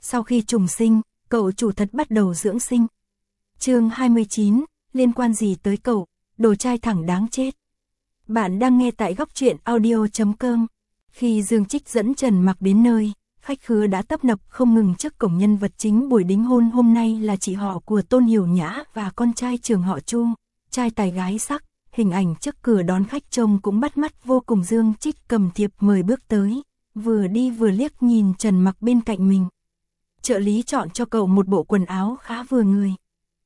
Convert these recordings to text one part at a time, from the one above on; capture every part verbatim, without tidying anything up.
Sau khi trùng sinh, cậu chủ thật bắt đầu dưỡng sinh. Chương hai mươi chín, liên quan gì tới cậu, đồ trai thẳng đáng chết. Bạn đang nghe tại góc truyện audio chấm com. Khi Dương Trích dẫn Trần Mặc đến nơi, khách khứa đã tấp nập không ngừng trước cổng. Nhân vật chính buổi đính hôn hôm nay là chị họ của Tôn Hiểu Nhã và con trai trưởng họ Chu, trai tài gái sắc. Hình ảnh trước cửa đón khách trông cũng bắt mắt vô cùng. Dương Trích cầm thiệp mời bước tới, vừa đi vừa liếc nhìn Trần Mặc bên cạnh mình. Trợ lý chọn cho cậu một bộ quần áo khá vừa người.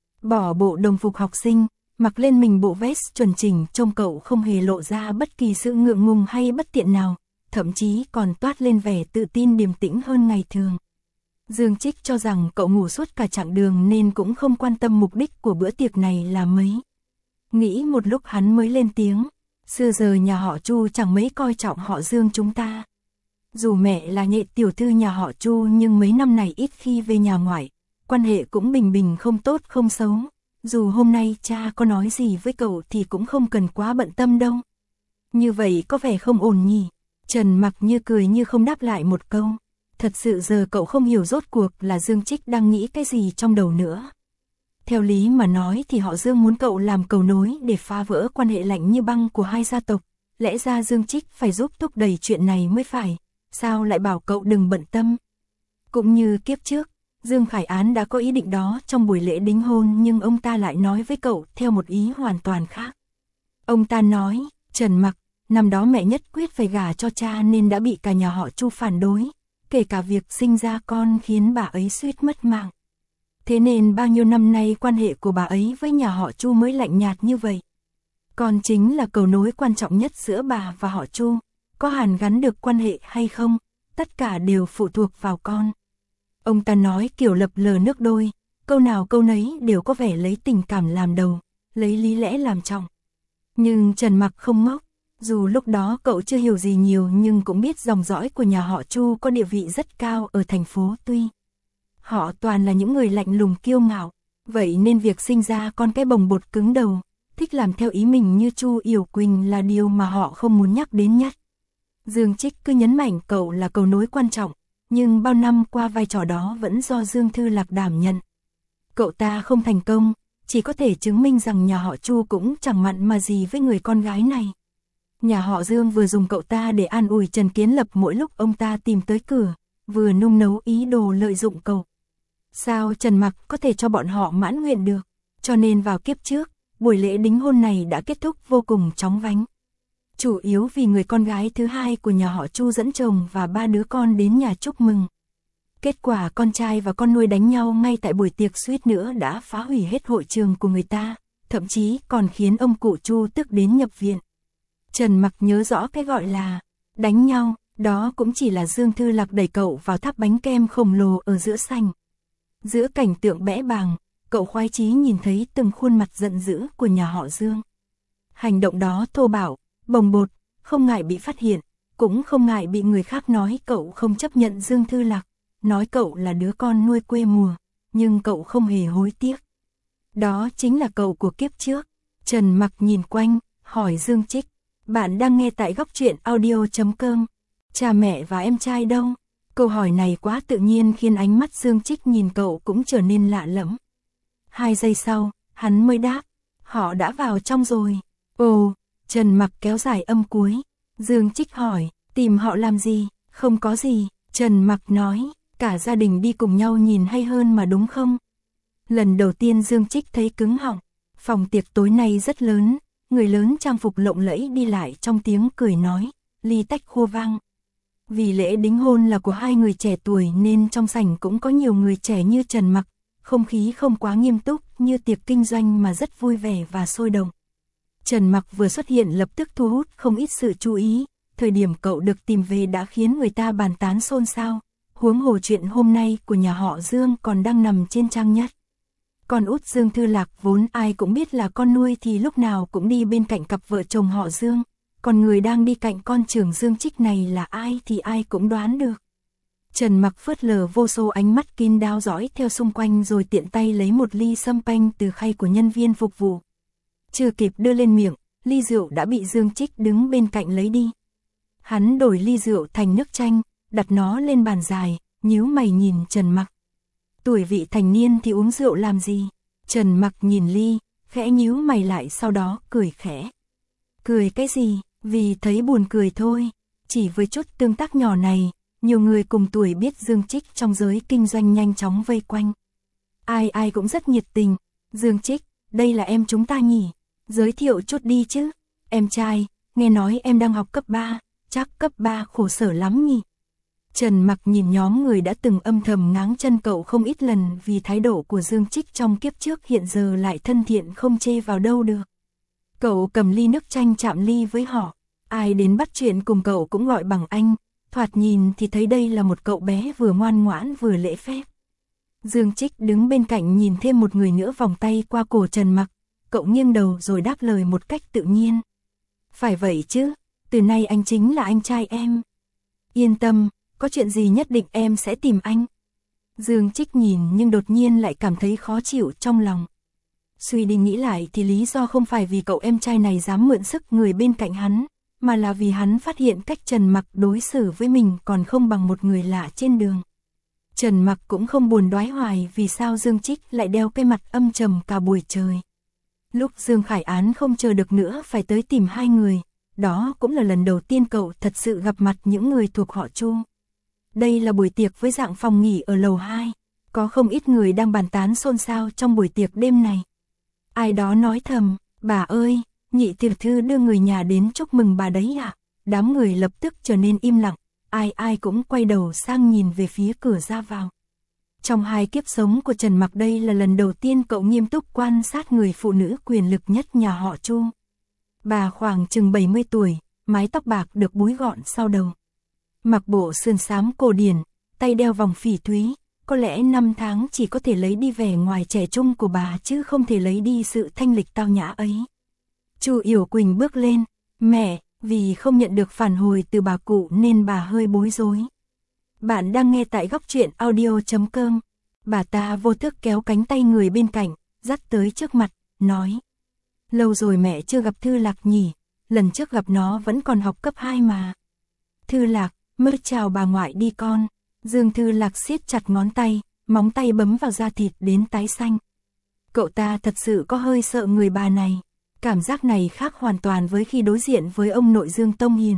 Bỏ bộ đồng phục học sinh, mặc lên mình bộ vest chuẩn chỉnh, trông cậu không hề lộ ra bất kỳ sự ngượng ngùng hay bất tiện nào, thậm chí còn toát lên vẻ tự tin điềm tĩnh hơn ngày thường. Dương Trích cho rằng cậu ngủ suốt cả chặng đường nên cũng không quan tâm mục đích của bữa tiệc này là mấy. Nghĩ một lúc hắn mới lên tiếng, xưa giờ nhà họ Chu chẳng mấy coi trọng họ Dương chúng ta. Dù mẹ là nhị tiểu thư nhà họ Chu nhưng mấy năm này ít khi về nhà ngoại, quan hệ cũng bình bình không tốt không xấu. Dù hôm nay cha có nói gì với cậu thì cũng không cần quá bận tâm đâu. Như vậy có vẻ không ổn nhỉ? Trần Mặc như cười như không đáp lại một câu. Thật sự giờ cậu không hiểu rốt cuộc là Dương Trích đang nghĩ cái gì trong đầu nữa. Theo lý mà nói thì họ Dương muốn cậu làm cầu nối để phá vỡ quan hệ lạnh như băng của hai gia tộc. Lẽ ra Dương Trích phải giúp thúc đẩy chuyện này mới phải. Sao lại bảo cậu đừng bận tâm? Cũng như kiếp trước, Dương Khải Án đã có ý định đó trong buổi lễ đính hôn, nhưng ông ta lại nói với cậu theo một ý hoàn toàn khác. Ông ta nói, Trần Mặc, năm đó mẹ nhất quyết phải gả cho cha nên đã bị cả nhà họ Chu phản đối, kể cả việc sinh ra con khiến bà ấy suýt mất mạng. Thế nên bao nhiêu năm nay quan hệ của bà ấy với nhà họ Chu mới lạnh nhạt như vậy. Con chính là cầu nối quan trọng nhất giữa bà và họ Chu. Có hàn gắn được quan hệ hay không, tất cả đều phụ thuộc vào con. Ông ta nói kiểu lập lờ nước đôi, câu nào câu nấy đều có vẻ lấy tình cảm làm đầu, lấy lý lẽ làm trọng. Nhưng Trần Mặc không ngốc, dù lúc đó cậu chưa hiểu gì nhiều nhưng cũng biết dòng dõi của nhà họ Chu có địa vị rất cao ở thành phố Tuy. Họ toàn là những người lạnh lùng kiêu ngạo, vậy nên việc sinh ra con cái bồng bột cứng đầu, thích làm theo ý mình như Chu Yểu Quỳnh là điều mà họ không muốn nhắc đến nhất. Dương Trích cứ nhấn mạnh cậu là cầu nối quan trọng, nhưng bao năm qua vai trò đó vẫn do Dương Thư Lạc đảm nhận. Cậu ta không thành công, chỉ có thể chứng minh rằng nhà họ Chu cũng chẳng mặn mà gì với người con gái này. Nhà họ Dương vừa dùng cậu ta để an ủi Trần Kiến Lập mỗi lúc ông ta tìm tới cửa, vừa nung nấu ý đồ lợi dụng cậu. Sao Trần Mặc có thể cho bọn họ mãn nguyện được? Cho nên vào kiếp trước, buổi lễ đính hôn này đã kết thúc vô cùng chóng vánh. Chủ yếu vì người con gái thứ hai của nhà họ Chu dẫn chồng và ba đứa con đến nhà chúc mừng. Kết quả con trai và con nuôi đánh nhau ngay tại buổi tiệc, suýt nữa đã phá hủy hết hội trường của người ta, thậm chí còn khiến ông cụ Chu tức đến nhập viện. Trần Mặc nhớ rõ cái gọi là đánh nhau, đó cũng chỉ là Dương Thư Lạc đẩy cậu vào tháp bánh kem khổng lồ ở giữa sảnh. Giữa cảnh tượng bẽ bàng, cậu khoái chí nhìn thấy từng khuôn mặt giận dữ của nhà họ Dương. Hành động đó thô bạo, bồng bột, không ngại bị phát hiện, cũng không ngại bị người khác nói cậu không chấp nhận Dương Thư Lạc, nói cậu là đứa con nuôi quê mùa, nhưng cậu không hề hối tiếc. Đó chính là cậu của kiếp trước. Trần Mặc nhìn quanh, hỏi Dương Trích, bạn đang nghe tại góc truyện audio chấm com, cha mẹ và em trai đâu? Câu hỏi này quá tự nhiên khiến ánh mắt Dương Trích nhìn cậu cũng trở nên lạ lẫm. Hai giây sau, hắn mới đáp, họ đã vào trong rồi. Ồ, Trần Mặc kéo dài âm cuối. Dương Trích hỏi, tìm họ làm gì? Không có gì, Trần Mặc nói, cả gia đình đi cùng nhau nhìn hay hơn mà đúng không? Lần đầu tiên Dương Trích thấy cứng họng. Phòng tiệc tối nay rất lớn, người lớn trang phục lộng lẫy đi lại trong tiếng cười nói, ly tách khua vang. Vì lễ đính hôn là của hai người trẻ tuổi nên trong sảnh cũng có nhiều người trẻ như Trần Mặc, không khí không quá nghiêm túc như tiệc kinh doanh mà rất vui vẻ và sôi động. Trần Mặc vừa xuất hiện lập tức thu hút không ít sự chú ý, thời điểm cậu được tìm về đã khiến người ta bàn tán xôn xao, huống hồ chuyện hôm nay của nhà họ Dương còn đang nằm trên trang nhất. Con út Dương Thư Lạc vốn ai cũng biết là con nuôi thì lúc nào cũng đi bên cạnh cặp vợ chồng họ Dương, còn người đang đi cạnh con trưởng Dương Trích này là ai thì ai cũng đoán được. Trần Mặc phớt lờ vô số ánh mắt kín đáo dõi theo xung quanh rồi tiện tay lấy một ly sâm panh từ khay của nhân viên phục vụ. Chưa kịp đưa lên miệng, ly rượu đã bị Dương Trích đứng bên cạnh lấy đi. Hắn đổi ly rượu thành nước chanh, đặt nó lên bàn dài, nhíu mày nhìn Trần Mặc. Tuổi vị thành niên thì uống rượu làm gì? Trần Mặc nhìn ly, khẽ nhíu mày lại sau đó cười khẽ. Cười cái gì? Vì thấy buồn cười thôi. Chỉ với chút tương tác nhỏ này, nhiều người cùng tuổi biết Dương Trích trong giới kinh doanh nhanh chóng vây quanh. Ai ai cũng rất nhiệt tình. Dương Trích, đây là em chúng ta nhỉ? Giới thiệu chút đi chứ. Em trai, nghe nói em đang học cấp ba, chắc cấp ba khổ sở lắm nhỉ? Trần Mặc nhìn nhóm người đã từng âm thầm ngáng chân cậu không ít lần vì thái độ của Dương Trích trong kiếp trước hiện giờ lại thân thiện không chê vào đâu được. Cậu cầm ly nước chanh chạm ly với họ, ai đến bắt chuyện cùng cậu cũng gọi bằng anh, thoạt nhìn thì thấy đây là một cậu bé vừa ngoan ngoãn vừa lễ phép. Dương Trích đứng bên cạnh nhìn thêm một người nữa vòng tay qua cổ Trần Mặc, cậu nghiêng đầu rồi đáp lời một cách tự nhiên. Phải vậy chứ, từ nay anh chính là anh trai em. Yên tâm, có chuyện gì nhất định em sẽ tìm anh. Dương Trích nhìn nhưng đột nhiên lại cảm thấy khó chịu trong lòng. Suy đi nghĩ lại thì lý do không phải vì cậu em trai này dám mượn sức người bên cạnh hắn, mà là vì hắn phát hiện cách Trần Mặc đối xử với mình còn không bằng một người lạ trên đường. Trần Mặc cũng không buồn đoái hoài vì sao Dương Trích lại đeo cái mặt âm trầm cả buổi trời. Lúc Dương Khải Án không chờ được nữa phải tới tìm hai người, đó cũng là lần đầu tiên cậu thật sự gặp mặt những người thuộc họ Chu. Đây là buổi tiệc với dạng phòng nghỉ ở lầu hai, có không ít người đang bàn tán xôn xao trong buổi tiệc đêm này. Ai đó nói thầm, bà ơi, nhị tiểu thư đưa người nhà đến chúc mừng bà đấy ạ. À? Đám người lập tức trở nên im lặng, ai ai cũng quay đầu sang nhìn về phía cửa ra vào. Trong hai kiếp sống của Trần Mặc đây là lần đầu tiên cậu nghiêm túc quan sát người phụ nữ quyền lực nhất nhà họ Chu. Bà khoảng chừng bảy mươi tuổi, mái tóc bạc được búi gọn sau đầu. Mặc bộ sườn xám cổ điển, tay đeo vòng phỉ thúy, có lẽ năm tháng chỉ có thể lấy đi vẻ ngoài trẻ trung của bà chứ không thể lấy đi sự thanh lịch tao nhã ấy. Chu Yểu Quỳnh bước lên, mẹ, vì không nhận được phản hồi từ bà cụ nên bà hơi bối rối. Bạn đang nghe tại góc truyện audio chấm com. Bà ta vô thức kéo cánh tay người bên cạnh, dắt tới trước mặt, nói. Lâu rồi mẹ chưa gặp Thư Lạc nhỉ, lần trước gặp nó vẫn còn học cấp hai mà. Thư Lạc, mơ chào bà ngoại đi con. Dương Thư Lạc siết chặt ngón tay, móng tay bấm vào da thịt đến tái xanh. Cậu ta thật sự có hơi sợ người bà này. Cảm giác này khác hoàn toàn với khi đối diện với ông nội Dương Tông Hiền.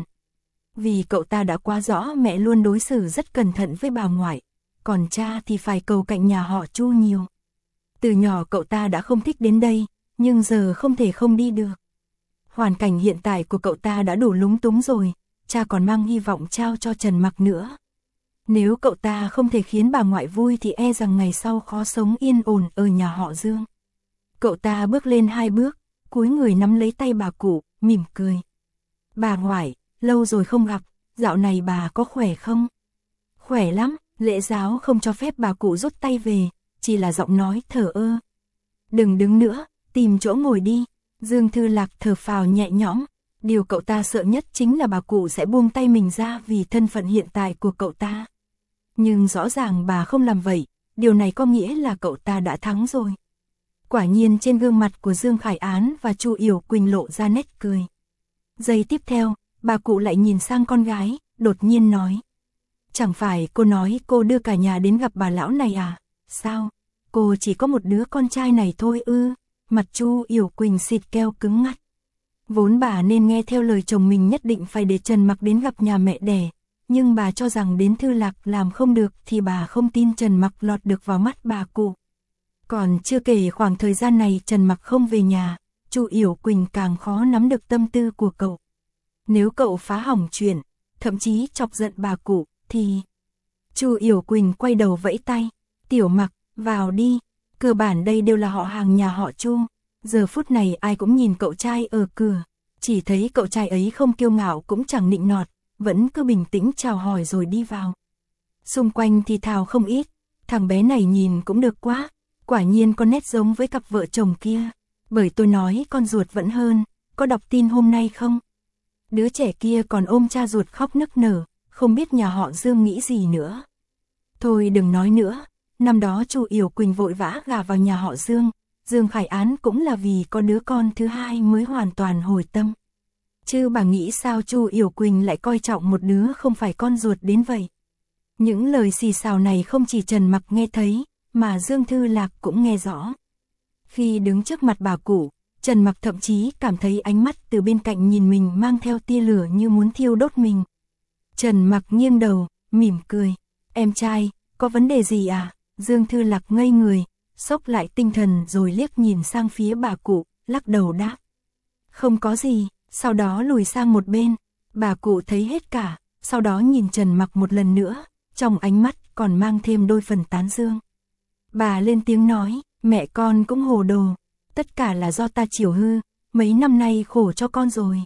Vì cậu ta đã quá rõ mẹ luôn đối xử rất cẩn thận với bà ngoại, còn cha thì phải cầu cạnh nhà họ Chu nhiều. Từ nhỏ cậu ta đã không thích đến đây, nhưng giờ không thể không đi được. Hoàn cảnh hiện tại của cậu ta đã đủ lúng túng rồi, cha còn mang hy vọng trao cho Trần Mặc nữa. Nếu cậu ta không thể khiến bà ngoại vui thì e rằng ngày sau khó sống yên ổn ở nhà họ Dương. Cậu ta bước lên hai bước, cúi người nắm lấy tay bà cụ, mỉm cười. Bà ngoại, lâu rồi không gặp, dạo này bà có khỏe không? Khỏe lắm, lễ giáo không cho phép bà cụ rút tay về, chỉ là giọng nói thở ơ. Đừng đứng nữa, tìm chỗ ngồi đi. Dương Thư Lạc thở phào nhẹ nhõm, điều cậu ta sợ nhất chính là bà cụ sẽ buông tay mình ra vì thân phận hiện tại của cậu ta. Nhưng rõ ràng bà không làm vậy, điều này có nghĩa là cậu ta đã thắng rồi. Quả nhiên trên gương mặt của Dương Khải Án và Chu Yểu Quỳnh lộ ra nét cười. Giây tiếp theo, bà cụ lại nhìn sang con gái, đột nhiên nói. Chẳng phải cô nói cô đưa cả nhà đến gặp bà lão này à? Sao? Cô chỉ có một đứa con trai này thôi ư? Mặt Chu Yểu Quỳnh xịt keo cứng ngắt. Vốn bà nên nghe theo lời chồng mình nhất định phải để Trần Mặc đến gặp nhà mẹ đẻ. Nhưng bà cho rằng đến Thư Lạc làm không được thì bà không tin Trần Mặc lọt được vào mắt bà cụ. Còn chưa kể khoảng thời gian này Trần Mặc không về nhà, Chu Yểu Quỳnh càng khó nắm được tâm tư của cậu. Nếu cậu phá hỏng chuyện, thậm chí chọc giận bà cụ, thì... Chu Yểu Quỳnh quay đầu vẫy tay, Tiểu Mặc, vào đi, cơ bản đây đều là họ hàng nhà họ Chu. Giờ phút này ai cũng nhìn cậu trai ở cửa, chỉ thấy cậu trai ấy không kiêu ngạo cũng chẳng nịnh nọt, vẫn cứ bình tĩnh chào hỏi rồi đi vào. Xung quanh thì thào không ít, thằng bé này nhìn cũng được quá, quả nhiên có nét giống với cặp vợ chồng kia. Bởi tôi nói con ruột vẫn hơn, có đọc tin hôm nay không? Đứa trẻ kia còn ôm cha ruột khóc nức nở, không biết nhà họ Dương nghĩ gì nữa. Thôi đừng nói nữa, năm đó Chu Yểu Quỳnh vội vã gả vào nhà họ Dương, Dương Khải Án cũng là vì có đứa con thứ hai mới hoàn toàn hồi tâm. Chứ bà nghĩ sao Chu Yểu Quỳnh lại coi trọng một đứa không phải con ruột đến vậy? Những lời xì xào này không chỉ Trần Mặc nghe thấy, mà Dương Thư Lạc cũng nghe rõ. Khi đứng trước mặt bà cụ, Trần Mặc thậm chí cảm thấy ánh mắt từ bên cạnh nhìn mình mang theo tia lửa như muốn thiêu đốt mình. Trần Mặc nghiêng đầu, mỉm cười. Em trai, có vấn đề gì à? Dương Thư Lạc ngây người, xốc lại tinh thần rồi liếc nhìn sang phía bà cụ, lắc đầu đáp. Không có gì, sau đó lùi sang một bên. Bà cụ thấy hết cả, sau đó nhìn Trần Mặc một lần nữa, trong ánh mắt còn mang thêm đôi phần tán dương. Bà lên tiếng nói, mẹ con cũng hồ đồ, tất cả là do ta chiều hư, mấy năm nay khổ cho con rồi.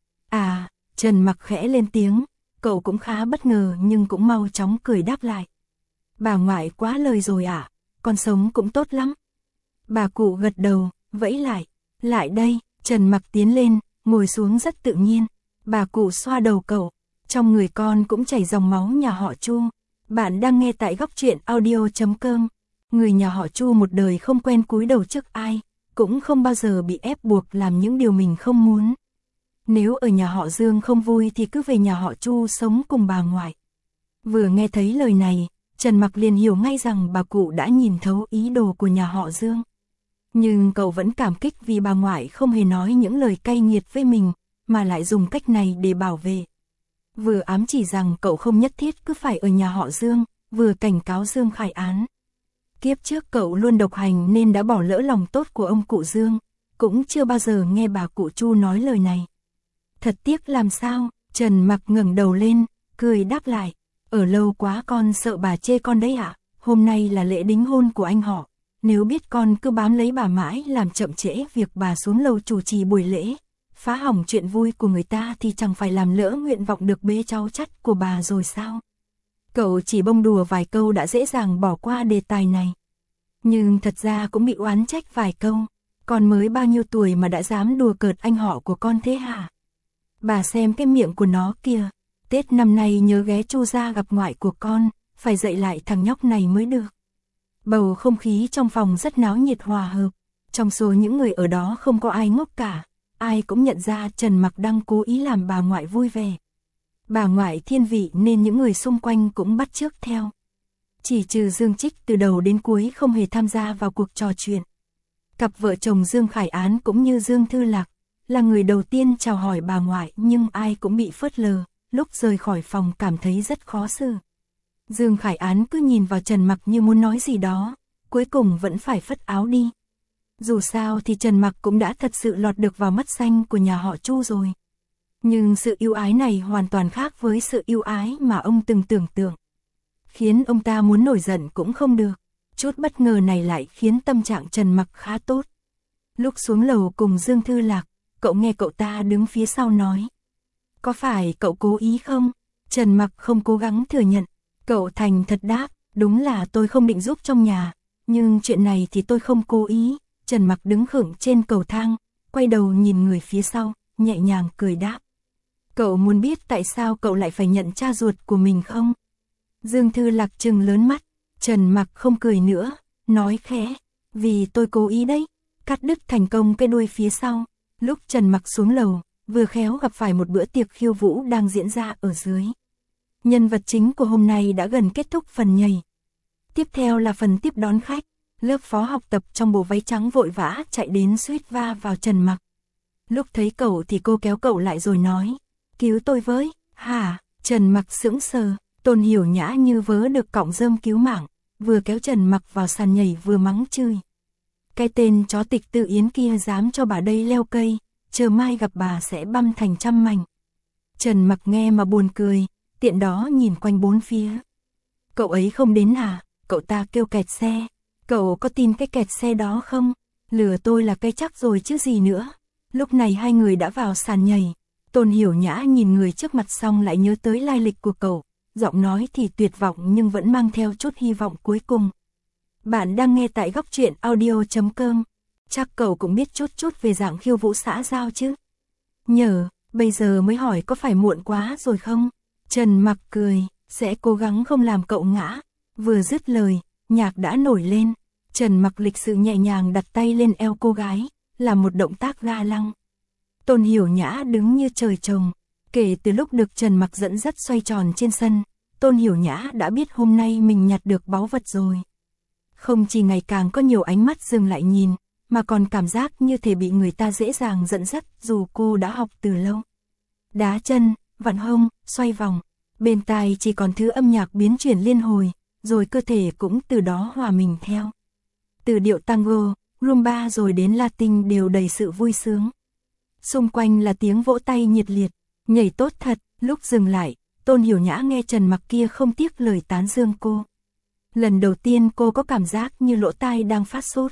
À, Trần Mặc khẽ lên tiếng, cậu cũng khá bất ngờ nhưng cũng mau chóng cười đáp lại. Bà ngoại quá lời rồi ạ, à, con sống cũng tốt lắm. Bà cụ gật đầu, vẫy lại, lại đây, Trần Mặc tiến lên, ngồi xuống rất tự nhiên. Bà cụ xoa đầu cậu, trong người con cũng chảy dòng máu nhà họ Chu. Bạn đang nghe tại góc truyện audio chấm com. Người nhà họ Chu một đời không quen cúi đầu trước ai, cũng không bao giờ bị ép buộc làm những điều mình không muốn. Nếu ở nhà họ Dương không vui thì cứ về nhà họ Chu sống cùng bà ngoại. Vừa nghe thấy lời này, Trần Mặc liền hiểu ngay rằng bà cụ đã nhìn thấu ý đồ của nhà họ Dương. Nhưng cậu vẫn cảm kích vì bà ngoại không hề nói những lời cay nghiệt với mình, mà lại dùng cách này để bảo vệ. Vừa ám chỉ rằng cậu không nhất thiết cứ phải ở nhà họ Dương, vừa cảnh cáo Dương Khải Án. Kiếp trước cậu luôn độc hành nên đã bỏ lỡ lòng tốt của ông cụ Dương, cũng chưa bao giờ nghe bà cụ Chu nói lời này. Thật tiếc làm sao, Trần Mặc ngẩng đầu lên, cười đáp lại, ở lâu quá con sợ bà chê con đấy ạ, à? Hôm nay là lễ đính hôn của anh họ, nếu biết con cứ bám lấy bà mãi làm chậm trễ việc bà xuống lầu chủ trì buổi lễ, phá hỏng chuyện vui của người ta thì chẳng phải làm lỡ nguyện vọng được bế cháu chắt của bà rồi sao? Cậu chỉ bông đùa vài câu đã dễ dàng bỏ qua đề tài này. Nhưng thật ra cũng bị oán trách vài câu, con mới bao nhiêu tuổi mà đã dám đùa cợt anh họ của con thế hả? Bà xem cái miệng của nó kìa, Tết năm nay nhớ ghé Chu gia gặp ngoại của con, phải dạy lại thằng nhóc này mới được. Bầu không khí trong phòng rất náo nhiệt hòa hợp, trong số những người ở đó không có ai ngốc cả, ai cũng nhận ra Trần Mặc đang cố ý làm bà ngoại vui vẻ. Bà ngoại thiên vị nên những người xung quanh cũng bắt chước theo. Chỉ trừ Dương Trích từ đầu đến cuối không hề tham gia vào cuộc trò chuyện. Cặp vợ chồng Dương Khải Án cũng như Dương Thư Lạc, là người đầu tiên chào hỏi bà ngoại nhưng ai cũng bị phớt lờ, lúc rời khỏi phòng cảm thấy rất khó xử. Dương Khải Án cứ nhìn vào Trần Mặc như muốn nói gì đó, cuối cùng vẫn phải phất áo đi. Dù sao thì Trần Mặc cũng đã thật sự lọt được vào mắt xanh của nhà họ Chu rồi. Nhưng sự yêu ái này hoàn toàn khác với sự yêu ái mà ông từng tưởng tượng. Khiến ông ta muốn nổi giận cũng không được. Chút bất ngờ này lại khiến tâm trạng Trần Mặc khá tốt. Lúc xuống lầu cùng Dương Thư Lạc, cậu nghe cậu ta đứng phía sau nói. Có phải cậu cố ý không? Trần Mặc không cố gắng thừa nhận. Cậu thành thật đáp, đúng là tôi không định giúp trong nhà. Nhưng chuyện này thì tôi không cố ý. Trần Mặc đứng khựng trên cầu thang, quay đầu nhìn người phía sau, nhẹ nhàng cười đáp. Cậu muốn biết tại sao cậu lại phải nhận cha ruột của mình không? Dương Thư Lạc trừng lớn mắt, Trần Mặc không cười nữa, nói khẽ, vì tôi cố ý đấy, cắt đứt thành công cái đuôi phía sau. Lúc Trần Mặc xuống lầu, vừa khéo gặp phải một bữa tiệc khiêu vũ đang diễn ra ở dưới. Nhân vật chính của hôm nay đã gần kết thúc phần nhảy. Tiếp theo là phần tiếp đón khách, lớp phó học tập trong bộ váy trắng vội vã chạy đến suýt va vào Trần Mặc. Lúc thấy cậu thì cô kéo cậu lại rồi nói, cứu tôi với, hả? Trần Mặc sững sờ, Tôn Hiểu Nhã như vớ được cọng rơm cứu mạng, vừa kéo Trần Mặc vào sàn nhảy vừa mắng chửi. Cái tên chó Tịch Tự Yến kia dám cho bà đây leo cây, chờ mai gặp bà sẽ băm thành trăm mảnh. Trần Mặc nghe mà buồn cười, tiện đó nhìn quanh bốn phía. Cậu ấy không đến à? Cậu ta kêu kẹt xe. Cậu có tin cái kẹt xe đó không? Lừa tôi là cái chắc rồi chứ gì nữa. Lúc này hai người đã vào sàn nhảy. Tôn Hiểu Nhã nhìn người trước mặt xong lại nhớ tới lai lịch của cậu. Giọng nói thì tuyệt vọng nhưng vẫn mang theo chút hy vọng cuối cùng. Bạn đang nghe tại góc truyện audio chấm com. Chắc cậu cũng biết chút chút về dạng khiêu vũ xã giao chứ. Nhờ, bây giờ mới hỏi có phải muộn quá rồi không? Trần Mặc cười, sẽ cố gắng không làm cậu ngã. Vừa dứt lời, nhạc đã nổi lên. Trần Mặc lịch sự nhẹ nhàng đặt tay lên eo cô gái, là một động tác ga lăng. Tôn Hiểu Nhã đứng như trời trồng. Kể từ lúc được Trần Mặc dẫn dắt xoay tròn trên sân, Tôn Hiểu Nhã đã biết hôm nay mình nhặt được báu vật rồi. Không chỉ ngày càng có nhiều ánh mắt dừng lại nhìn, mà còn cảm giác như thể bị người ta dễ dàng dẫn dắt dù cô đã học từ lâu. Đá chân, vặn hông, xoay vòng, bên tai chỉ còn thứ âm nhạc biến chuyển liên hồi, rồi cơ thể cũng từ đó hòa mình theo. Từ điệu tango, rumba rồi đến Latin đều đầy sự vui sướng. Xung quanh là tiếng vỗ tay nhiệt liệt, nhảy tốt thật, lúc dừng lại, Tôn Hiểu Nhã nghe Trần Mặc kia không tiếc lời tán dương cô. Lần đầu tiên cô có cảm giác như lỗ tai đang phát sốt.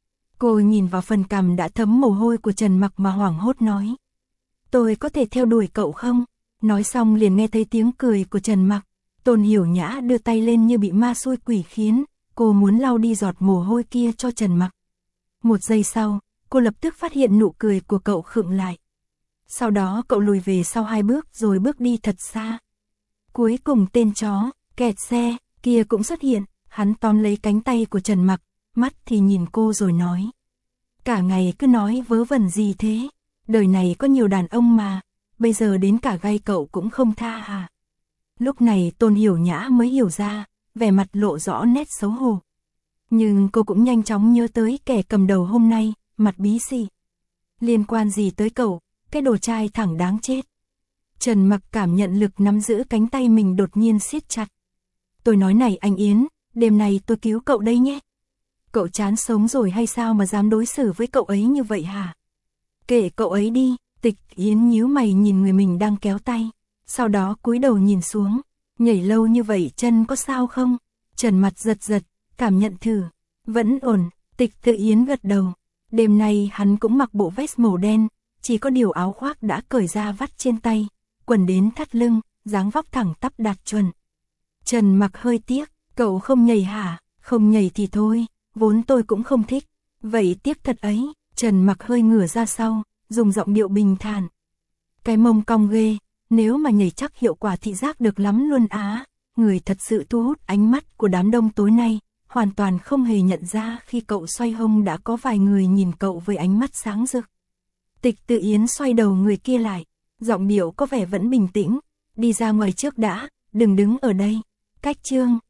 Cô nhìn vào phần cằm đã thấm mồ hôi của Trần Mặc mà hoảng hốt nói. Tôi có thể theo đuổi cậu không? Nói xong liền nghe thấy tiếng cười của Trần Mặc. Tôn Hiểu Nhã đưa tay lên như bị ma xui quỷ khiến, cô muốn lau đi giọt mồ hôi kia cho Trần Mặc. Một giây sau, cô lập tức phát hiện nụ cười của cậu khựng lại. Sau đó cậu lùi về sau hai bước rồi bước đi thật xa. Cuối cùng tên chó, kẹt xe, kia cũng xuất hiện, hắn tóm lấy cánh tay của Trần Mặc, mắt thì nhìn cô rồi nói. Cả ngày cứ nói vớ vẩn gì thế, đời này có nhiều đàn ông mà, bây giờ đến cả gay cậu cũng không tha à. Lúc này Tôn Hiểu Nhã mới hiểu ra, vẻ mặt lộ rõ nét xấu hổ. Nhưng cô cũng nhanh chóng nhớ tới kẻ cầm đầu hôm nay, mặt bí xỉ. Liên quan gì tới cậu, cái đồ trai thẳng đáng chết. Trần Mặc cảm nhận lực nắm giữ cánh tay mình đột nhiên siết chặt. Tôi nói này anh Yến, đêm nay tôi cứu cậu đây nhé. Cậu chán sống rồi hay sao mà dám đối xử với cậu ấy như vậy hả? Kệ cậu ấy đi, Tịch Yến nhíu mày nhìn người mình đang kéo tay. Sau đó cúi đầu nhìn xuống, nhảy lâu như vậy chân có sao không? Trần Mặc giật giật, cảm nhận thử, vẫn ổn, Tịch Tự Yến gật đầu. Đêm nay hắn cũng mặc bộ vest màu đen, chỉ có điều áo khoác đã cởi ra vắt trên tay, quần đến thắt lưng, dáng vóc thẳng tắp đạt chuẩn. Trần Mặc hơi tiếc, cậu không nhảy hả? Không nhảy thì thôi, vốn tôi cũng không thích. Vậy tiếc thật ấy, Trần Mặc hơi ngửa ra sau, dùng giọng điệu bình thản. Cái mông cong ghê, nếu mà nhảy chắc hiệu quả thị giác được lắm luôn á. Người thật sự thu hút ánh mắt của đám đông tối nay, hoàn toàn không hề nhận ra khi cậu xoay hông đã có vài người nhìn cậu với ánh mắt sáng rực. Tịch Tự Yến xoay đầu người kia lại, giọng điệu có vẻ vẫn bình tĩnh, đi ra ngoài trước đã, đừng đứng ở đây. Cách chương